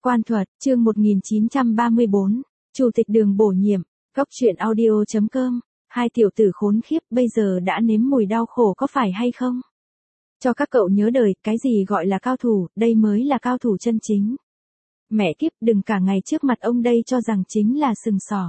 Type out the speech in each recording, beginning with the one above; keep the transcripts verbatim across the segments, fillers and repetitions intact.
Quan thuật, chương một nghìn chín trăm ba mươi bốn, Chủ tịch Đường bổ nhiệm, Góc truyện audio chấm com, hai tiểu tử khốn khiếp bây giờ đã nếm mùi đau khổ có phải hay không? Cho các cậu nhớ đời, cái gì gọi là cao thủ, đây mới là cao thủ chân chính. Mẹ kiếp, đừng cả ngày trước mặt ông đây cho rằng chính là sừng sỏ.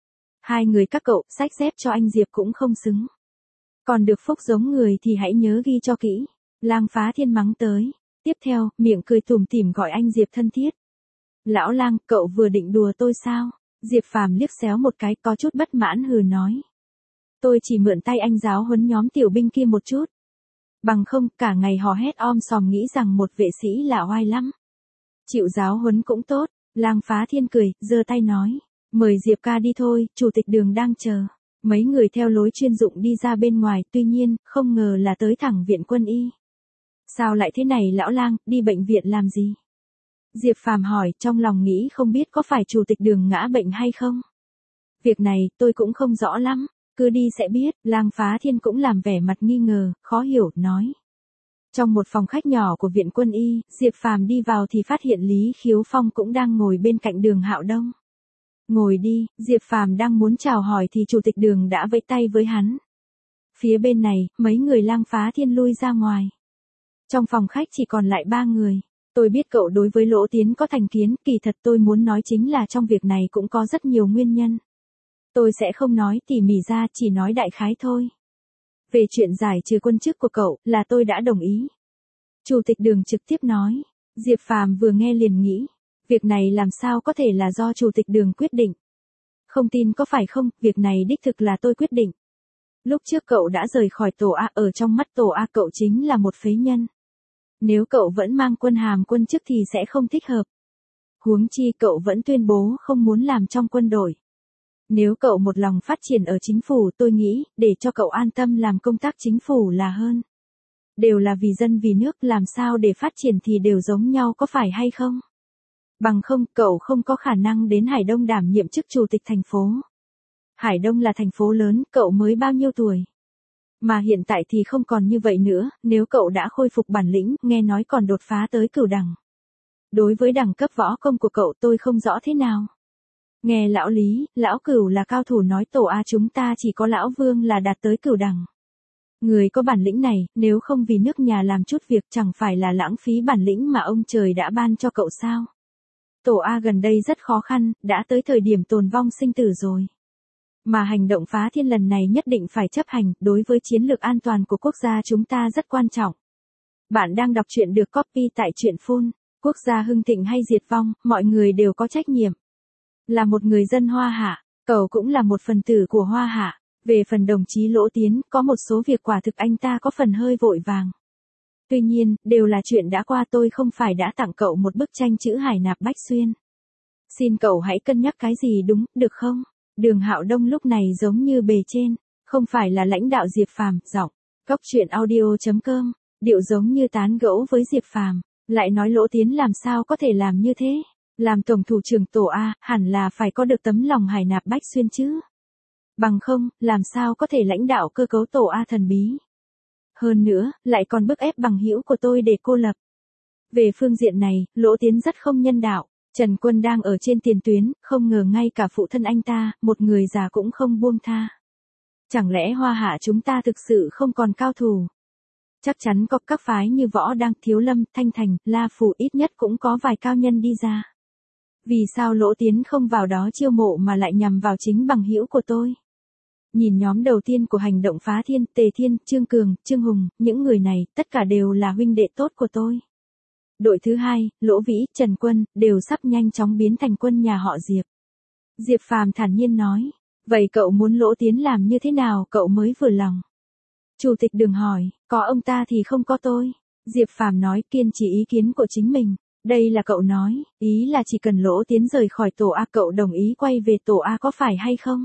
Hai người các cậu, xách dép cho anh Diệp cũng không xứng. Còn được phúc giống người thì hãy nhớ ghi cho kỹ. Lang Phá Thiên mắng tới. Tiếp theo, miệng cười tủm tỉm gọi anh Diệp thân thiết. Lão Lang, cậu vừa định đùa tôi sao? Diệp Phàm liếc xéo một cái có chút bất mãn hừ nói. Tôi chỉ mượn tay anh giáo huấn nhóm tiểu binh kia một chút. Bằng không, cả ngày hò hét om sòm nghĩ rằng một vệ sĩ là oai lắm. Chịu giáo huấn cũng tốt, Lang Phá Thiên cười, giơ tay nói. Mời Diệp ca đi thôi, Chủ tịch Đường đang chờ. Mấy người theo lối chuyên dụng đi ra bên ngoài, tuy nhiên, không ngờ là tới thẳng viện quân y. Sao lại thế này lão Lang, đi bệnh viện làm gì? Diệp Phàm hỏi, trong lòng nghĩ không biết có phải Chủ tịch Đường ngã bệnh hay không? Việc này, tôi cũng không rõ lắm, cứ đi sẽ biết, Lang Phá Thiên cũng làm vẻ mặt nghi ngờ, khó hiểu, nói. Trong một phòng khách nhỏ của viện quân y, Diệp Phàm đi vào thì phát hiện Lý Khiếu Phong cũng đang ngồi bên cạnh Đường Hạo Đông. Ngồi đi, Diệp Phàm đang muốn chào hỏi thì Chủ tịch Đường đã vẫy tay với hắn. Phía bên này, mấy người Lang Phá Thiên lui ra ngoài. Trong phòng khách chỉ còn lại ba người. Tôi biết cậu đối với Lỗ Tiến có thành kiến, kỳ thật tôi muốn nói chính là trong việc này cũng có rất nhiều nguyên nhân. Tôi sẽ không nói tỉ mỉ ra, chỉ nói đại khái thôi. Về chuyện giải trừ quân chức của cậu, là tôi đã đồng ý. Chủ tịch Đường trực tiếp nói. Diệp Phàm vừa nghe liền nghĩ. Việc này làm sao có thể là do Chủ tịch Đường quyết định. Không tin có phải không, việc này đích thực là tôi quyết định. Lúc trước cậu đã rời khỏi tổ A, ở trong mắt tổ A cậu chính là một phế nhân. Nếu cậu vẫn mang quân hàm quân chức thì sẽ không thích hợp. Huống chi cậu vẫn tuyên bố không muốn làm trong quân đội. Nếu cậu một lòng phát triển ở chính phủ tôi nghĩ, để cho cậu an tâm làm công tác chính phủ là hơn. Đều là vì dân vì nước, làm sao để phát triển thì đều giống nhau có phải hay không? Bằng không, cậu không có khả năng đến Hải Đông đảm nhiệm chức chủ tịch thành phố. Hải Đông là thành phố lớn, cậu mới bao nhiêu tuổi? Mà hiện tại thì không còn như vậy nữa, nếu cậu đã khôi phục bản lĩnh, nghe nói còn đột phá tới cửu đẳng. Đối với đẳng cấp võ công của cậu tôi không rõ thế nào. Nghe lão Lý, lão Cửu là cao thủ nói tổ A chúng ta chỉ có lão Vương là đạt tới cửu đẳng. Người có bản lĩnh này, nếu không vì nước nhà làm chút việc chẳng phải là lãng phí bản lĩnh mà ông trời đã ban cho cậu sao? Tổ A gần đây rất khó khăn, đã tới thời điểm tồn vong sinh tử rồi. Mà hành động phá thiên lần này nhất định phải chấp hành, đối với chiến lược an toàn của quốc gia chúng ta rất quan trọng. Bạn đang đọc truyện được copy tại truyện phun, quốc gia hưng thịnh hay diệt vong, mọi người đều có trách nhiệm. Là một người dân Hoa Hạ, cậu cũng là một phần tử của Hoa Hạ. Về phần đồng chí Lỗ Tiến, có một số việc quả thực anh ta có phần hơi vội vàng. Tuy nhiên, đều là chuyện đã qua tôi không phải đã tặng cậu một bức tranh chữ Hải Nạp Bách Xuyên. Xin cậu hãy cân nhắc cái gì đúng, được không? Đường Hạo Đông lúc này giống như bề trên, không phải là lãnh đạo Diệp Phàm, giọng, Góc truyện audio chấm com, điệu giống như tán gẫu với Diệp Phàm, lại nói Lỗ Tiến làm sao có thể làm như thế, làm tổng thủ trưởng tổ A, hẳn là phải có được tấm lòng Hải Nạp Bách Xuyên chứ. Bằng không, làm sao có thể lãnh đạo cơ cấu tổ A thần bí. Hơn nữa, lại còn bức ép bằng hữu của tôi để cô lập. Về phương diện này, Lỗ Tiến rất không nhân đạo. Trần Quân đang ở trên tiền tuyến, không ngờ ngay cả phụ thân anh ta, một người già cũng không buông tha. Chẳng lẽ Hoa Hạ chúng ta thực sự không còn cao thủ? Chắc chắn có các phái như Võ Đăng, Thiếu Lâm, Thanh Thành, La Phủ ít nhất cũng có vài cao nhân đi ra. Vì sao Lỗ Tiến không vào đó chiêu mộ mà lại nhằm vào chính bằng hữu của tôi? Nhìn nhóm đầu tiên của hành động phá thiên, Tề Thiên, Trương Cường, Trương Hùng, những người này, tất cả đều là huynh đệ tốt của tôi. Đội thứ hai, Lỗ Vĩ, Trần Quân, đều sắp nhanh chóng biến thành quân nhà họ Diệp. Diệp Phàm thản nhiên nói, vậy cậu muốn Lỗ Tiến làm như thế nào cậu mới vừa lòng? Chủ tịch Đường hỏi, có ông ta thì không có tôi. Diệp Phàm nói kiên trì ý kiến của chính mình. Đây là cậu nói, ý là chỉ cần Lỗ Tiến rời khỏi tổ A cậu đồng ý quay về tổ A có phải hay không?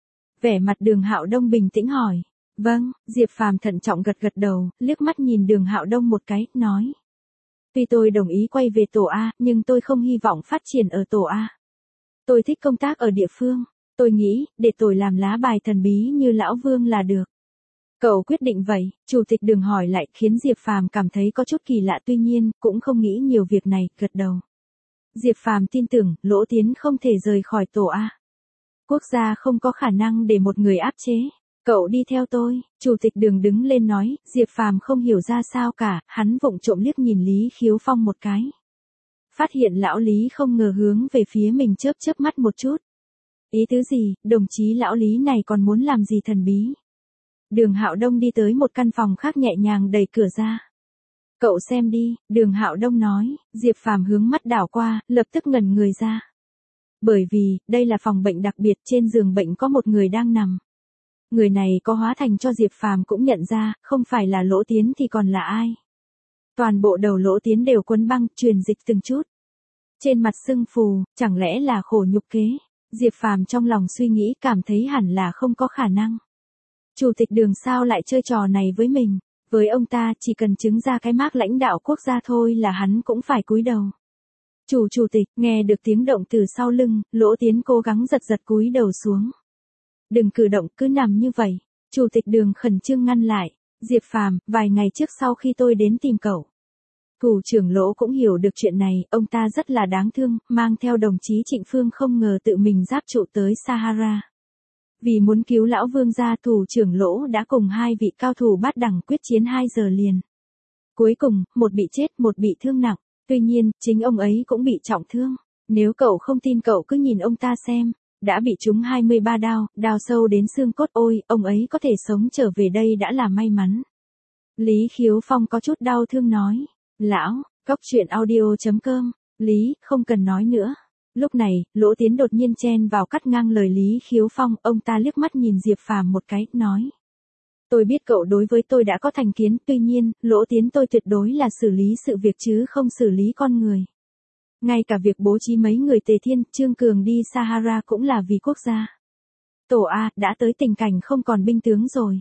Vẻ mặt Đường Hạo Đông bình tĩnh hỏi. Vâng, Diệp Phàm thận trọng gật gật đầu, liếc mắt nhìn Đường Hạo Đông một cái, nói. Tuy tôi đồng ý quay về tổ A, nhưng tôi không hy vọng phát triển ở tổ A. Tôi thích công tác ở địa phương. Tôi nghĩ, để tôi làm lá bài thần bí như Lão Vương là được. Cậu quyết định vậy, Chủ tịch Đường hỏi lại khiến Diệp Phàm cảm thấy có chút kỳ lạ tuy nhiên, cũng không nghĩ nhiều việc này, gật đầu. Diệp Phàm tin tưởng, Lỗ Tiến không thể rời khỏi tổ A. Quốc gia không có khả năng để một người áp chế. Cậu đi theo tôi, Chủ tịch Đường đứng lên nói, Diệp Phàm không hiểu ra sao cả, hắn vụng trộm liếc nhìn Lý Khiếu Phong một cái. Phát hiện lão Lý không ngờ hướng về phía mình chớp chớp mắt một chút. Ý tứ gì, đồng chí lão Lý này còn muốn làm gì thần bí? Đường Hạo Đông đi tới một căn phòng khác nhẹ nhàng đẩy cửa ra. Cậu xem đi, Đường Hạo Đông nói, Diệp Phàm hướng mắt đảo qua, lập tức ngẩn người ra. Bởi vì, đây là phòng bệnh đặc biệt, trên giường bệnh có một người đang nằm. Người này có hóa thành cho Diệp Phàm cũng nhận ra, không phải là Lỗ Tiến thì còn là ai. Toàn bộ đầu Lỗ Tiến đều quấn băng, truyền dịch từng chút. Trên mặt sưng phù, chẳng lẽ là khổ nhục kế. Diệp Phàm trong lòng suy nghĩ cảm thấy hẳn là không có khả năng. Chủ tịch Đường sao lại chơi trò này với mình, với ông ta chỉ cần chứng ra cái mác lãnh đạo quốc gia thôi là hắn cũng phải cúi đầu. Chủ chủ tịch, nghe được tiếng động từ sau lưng, Lỗ Tiến cố gắng giật giật cúi đầu xuống. Đừng cử động, cứ nằm như vậy. Chủ tịch Đường khẩn trương ngăn lại. Diệp Phàm, vài ngày trước sau khi tôi đến tìm cậu. Thủ trưởng Lỗ cũng hiểu được chuyện này, ông ta rất là đáng thương, mang theo đồng chí Trịnh Phương không ngờ tự mình giáp trụ tới Sahara. Vì muốn cứu lão vương gia, thủ trưởng Lỗ đã cùng hai vị cao thủ bát đẳng quyết chiến hai giờ liền. Cuối cùng, một bị chết, một bị thương nặng. Tuy nhiên, chính ông ấy cũng bị trọng thương. Nếu cậu không tin cậu cứ nhìn ông ta xem. Đã bị trúng hai mươi ba đao, đao sâu đến xương cốt, ôi, ông ấy có thể sống trở về đây đã là may mắn. Lý Khiếu Phong có chút đau thương nói. Lão, cóc truyện audio chấm com, Lý, không cần nói nữa. Lúc này, Lỗ Tiến đột nhiên chen vào cắt ngang lời Lý Khiếu Phong, ông ta liếc mắt nhìn Diệp Phàm một cái, nói. Tôi biết cậu đối với tôi đã có thành kiến, tuy nhiên, Lỗ Tiến tôi tuyệt đối là xử lý sự việc chứ không xử lý con người. Ngay cả việc bố trí mấy người Tề Thiên, Trương Cường đi Sahara cũng là vì quốc gia. Tổ A, đã tới tình cảnh không còn binh tướng rồi.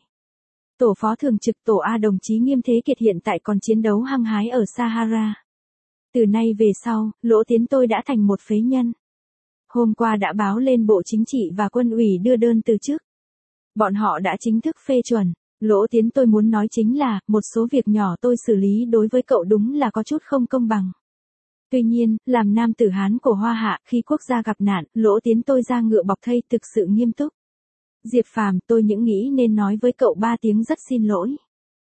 Tổ phó thường trực Tổ A đồng chí Nghiêm Thế Kiệt hiện tại còn chiến đấu hăng hái ở Sahara. Từ nay về sau, Lỗ Tiến tôi đã thành một phế nhân. Hôm qua đã báo lên Bộ Chính trị và Quân ủy đưa đơn từ chức. Bọn họ đã chính thức phê chuẩn. Lỗ Tiến tôi muốn nói chính là, một số việc nhỏ tôi xử lý đối với cậu đúng là có chút không công bằng. Tuy nhiên, làm nam tử Hán của Hoa Hạ, khi quốc gia gặp nạn, Lỗ Tiến tôi ra ngựa bọc thây thực sự nghiêm túc. Diệp Phàm, tôi những nghĩ nên nói với cậu ba tiếng rất xin lỗi.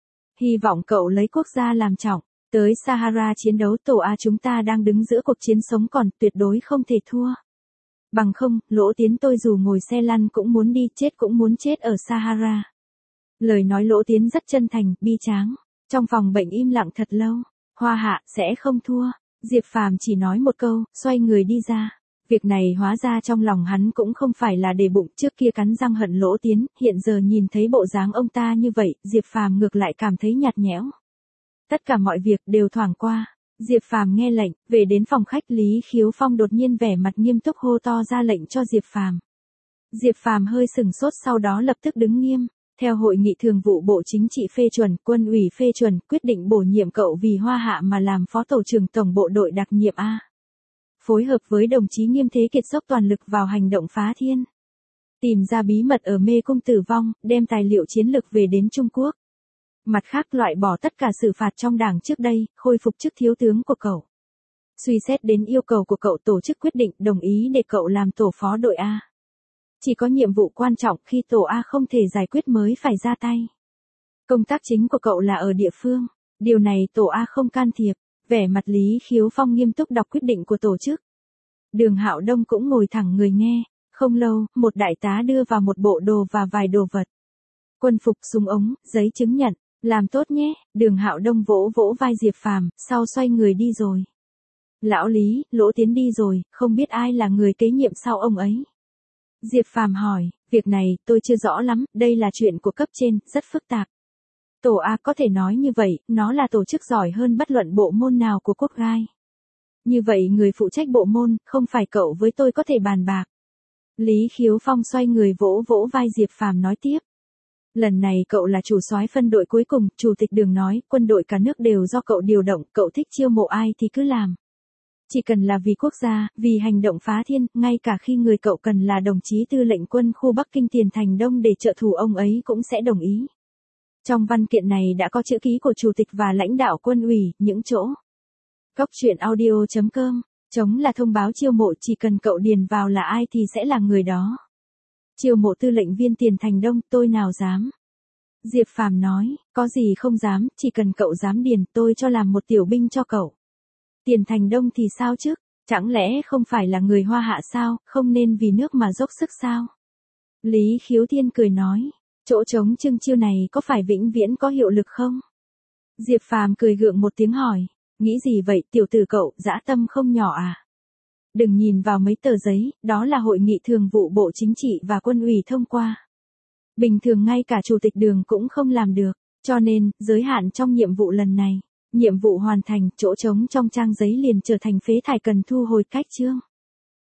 Hy vọng cậu lấy quốc gia làm trọng. Tới Sahara chiến đấu, Tổ A chúng ta đang đứng giữa cuộc chiến sống còn, tuyệt đối không thể thua. Bằng không, Lỗ Tiến tôi dù ngồi xe lăn cũng muốn đi, chết cũng muốn chết ở Sahara. Lời nói Lỗ Tiến rất chân thành, bi tráng. Trong phòng bệnh im lặng thật lâu. Hoa Hạ sẽ không thua. Diệp Phàm chỉ nói một câu, xoay người đi ra. Việc này hóa ra trong lòng hắn cũng không phải là để bụng, trước kia cắn răng hận Lỗ Tiến, hiện giờ nhìn thấy bộ dáng ông ta như vậy, Diệp Phàm ngược lại cảm thấy nhạt nhẽo. Tất cả mọi việc đều thoảng qua. Diệp Phàm nghe lệnh, về đến phòng khách, Lý Khiếu Phong đột nhiên vẻ mặt nghiêm túc hô to ra lệnh cho Diệp Phàm. Diệp Phàm hơi sừng sốt sau đó lập tức đứng nghiêm. Theo hội nghị thường vụ Bộ Chính trị phê chuẩn, Quân ủy phê chuẩn, quyết định bổ nhiệm cậu vì Hoa Hạ mà làm phó tổ trưởng tổng bộ đội đặc nhiệm A. Phối hợp với đồng chí Nghiêm Thế Kiệt dốc toàn lực vào hành động phá thiên. Tìm ra bí mật ở mê cung tử vong, đem tài liệu chiến lược về đến Trung Quốc. Mặt khác loại bỏ tất cả xử phạt trong đảng trước đây, khôi phục chức thiếu tướng của cậu. Suy xét đến yêu cầu của cậu, tổ chức quyết định đồng ý để cậu làm tổ phó đội A. Chỉ có nhiệm vụ quan trọng khi tổ A không thể giải quyết mới phải ra tay. Công tác chính của cậu là ở địa phương. Điều này tổ A không can thiệp. Vẻ mặt Lý Khiếu Phong nghiêm túc đọc quyết định của tổ chức. Đường Hạo Đông cũng ngồi thẳng người nghe. Không lâu, một đại tá đưa vào một bộ đồ và vài đồ vật. Quân phục, súng ống, giấy chứng nhận. Làm tốt nhé. Đường Hạo Đông vỗ vỗ vai Diệp Phàm, sau xoay người đi rồi. Lão Lý, Lỗ Tiến đi rồi, không biết ai là người kế nhiệm sau ông ấy. Diệp Phàm hỏi, việc này tôi chưa rõ lắm, đây là chuyện của cấp trên, rất phức tạp. Tổ A có thể nói như vậy, nó là tổ chức giỏi hơn bất luận bộ môn nào của quốc gai. Như vậy người phụ trách bộ môn, không phải cậu với tôi có thể bàn bạc. Lý Khiếu Phong xoay người vỗ vỗ vai Diệp Phàm nói tiếp. Lần này cậu là chủ soái phân đội cuối cùng, Chủ tịch Đường nói, quân đội cả nước đều do cậu điều động, cậu thích chiêu mộ ai thì cứ làm. Chỉ cần là vì quốc gia, vì hành động phá thiên, ngay cả khi người cậu cần là đồng chí tư lệnh quân khu Bắc Kinh Tiền Thành Đông để trợ thủ ông ấy cũng sẽ đồng ý. Trong văn kiện này đã có chữ ký của Chủ tịch và lãnh đạo quân ủy, những chỗ. Cóc truyện audio chấm com Trống là thông báo chiêu mộ, chỉ cần cậu điền vào là ai thì sẽ là người đó. Chiêu mộ tư lệnh viên Tiền Thành Đông, tôi nào dám. Diệp Phàm nói, có gì không dám, chỉ cần cậu dám điền, tôi cho làm một tiểu binh cho cậu. Tiền Thành Đông thì sao chứ, chẳng lẽ không phải là người Hoa Hạ sao, không nên vì nước mà dốc sức sao? Lý Khiếu Thiên cười nói, chỗ trống trưng chiêu này có phải vĩnh viễn có hiệu lực không? Diệp Phàm cười gượng một tiếng hỏi, nghĩ gì vậy tiểu tử cậu, dã tâm không nhỏ à? Đừng nhìn vào mấy tờ giấy, đó là hội nghị thường vụ Bộ Chính trị và Quân ủy thông qua. Bình thường ngay cả chủ tịch Đường cũng không làm được, cho nên, giới hạn trong nhiệm vụ lần này, nhiệm vụ hoàn thành, chỗ trống trong trang giấy liền trở thành phế thải cần thu hồi cách chương.